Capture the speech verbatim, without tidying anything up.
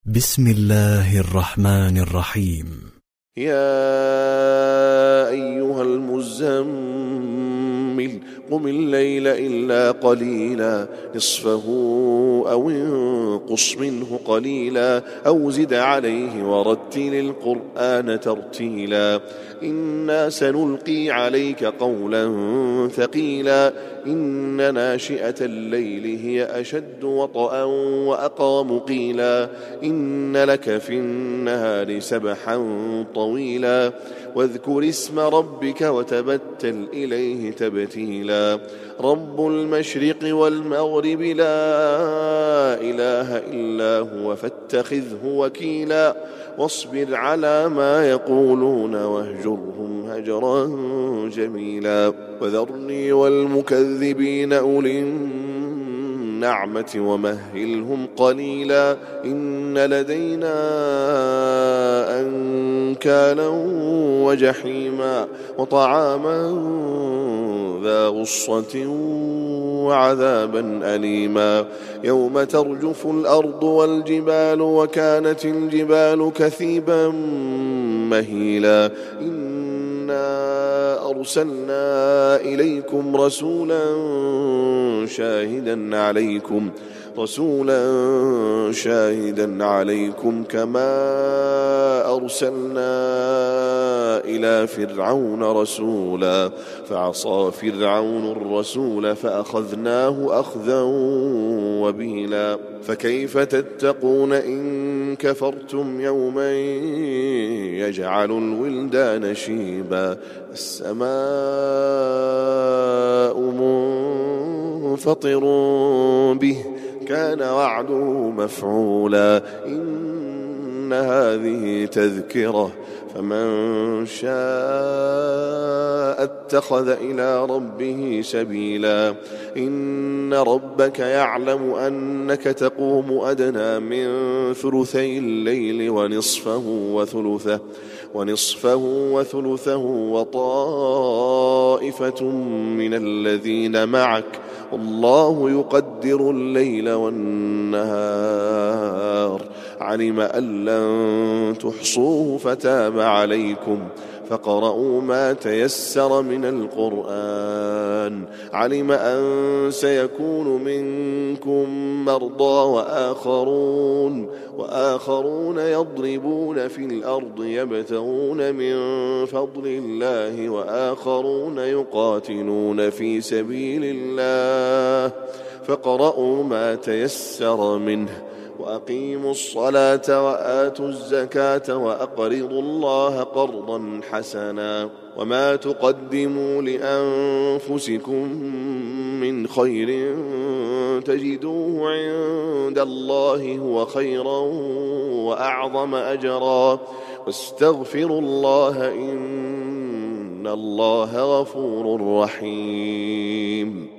بسم الله الرحمن الرحيم. يا أيها المزمل قم الليل إلا قليلا نصفه أو انقص منه قليلا أو زد عليه ورتل القرآن ترتيلا إنا سنلقي عليك قولا ثقيلا إن ناشئة الليل هي أشد وطئا وأقام قيلا إن لك في النهار سبحا طويلا واذكر اسم ربك وتبتل إليه تبتيلا رب المشرق والمغرب لا إله إلا هو فاتخذه وكيلا واصبر على ما يقولون واهجرهم هجرا جميلا وذرني والمكذبين أولي النعمة ومهلهم قليلا إن لدينا أنكالا وجحيما وطعاما ذا غصة وعذابا أليما يوم ترجف الأرض والجبال وكانت الجبال كثيبا مهيلا إنا أرسلنا إليكم رسولا شاهدا عليكم رسولا شاهدا عليكم كما أرسلنا إلى فرعون رسولا فعصى فرعون الرسول فأخذناه أخذا وبيلا فكيف تتقون إن كفرتم يوما يجعل الولدان شيبا السماء منفطر به كان وعده مفعولا إن هذه تذكرة فمن شاء اتخذ إلى ربه سبيلا إن ربك يعلم أنك تقوم أدنى من ثلثي الليل ونصفه وثلثه ونصفه وثلثه وطائفة من الذين معك والله يقدر الليل والنهار علم أن لن تحصوه فتاب عليكم فقرؤوا ما تيسر من القرآن علم أن سيكون منكم مرضى وآخرون وآخرون يضربون في الأرض يبتغون من فضل الله وآخرون يقاتلون في سبيل الله فقرؤوا ما تيسر منه وأقيموا الصلاة وآتوا الزكاة وأقرضوا الله قرضا حسنا وما تقدموا لأنفسكم من خير تجدوه عند الله هو خيرا وأعظم أجرا واستغفروا الله إن الله غفور رحيم.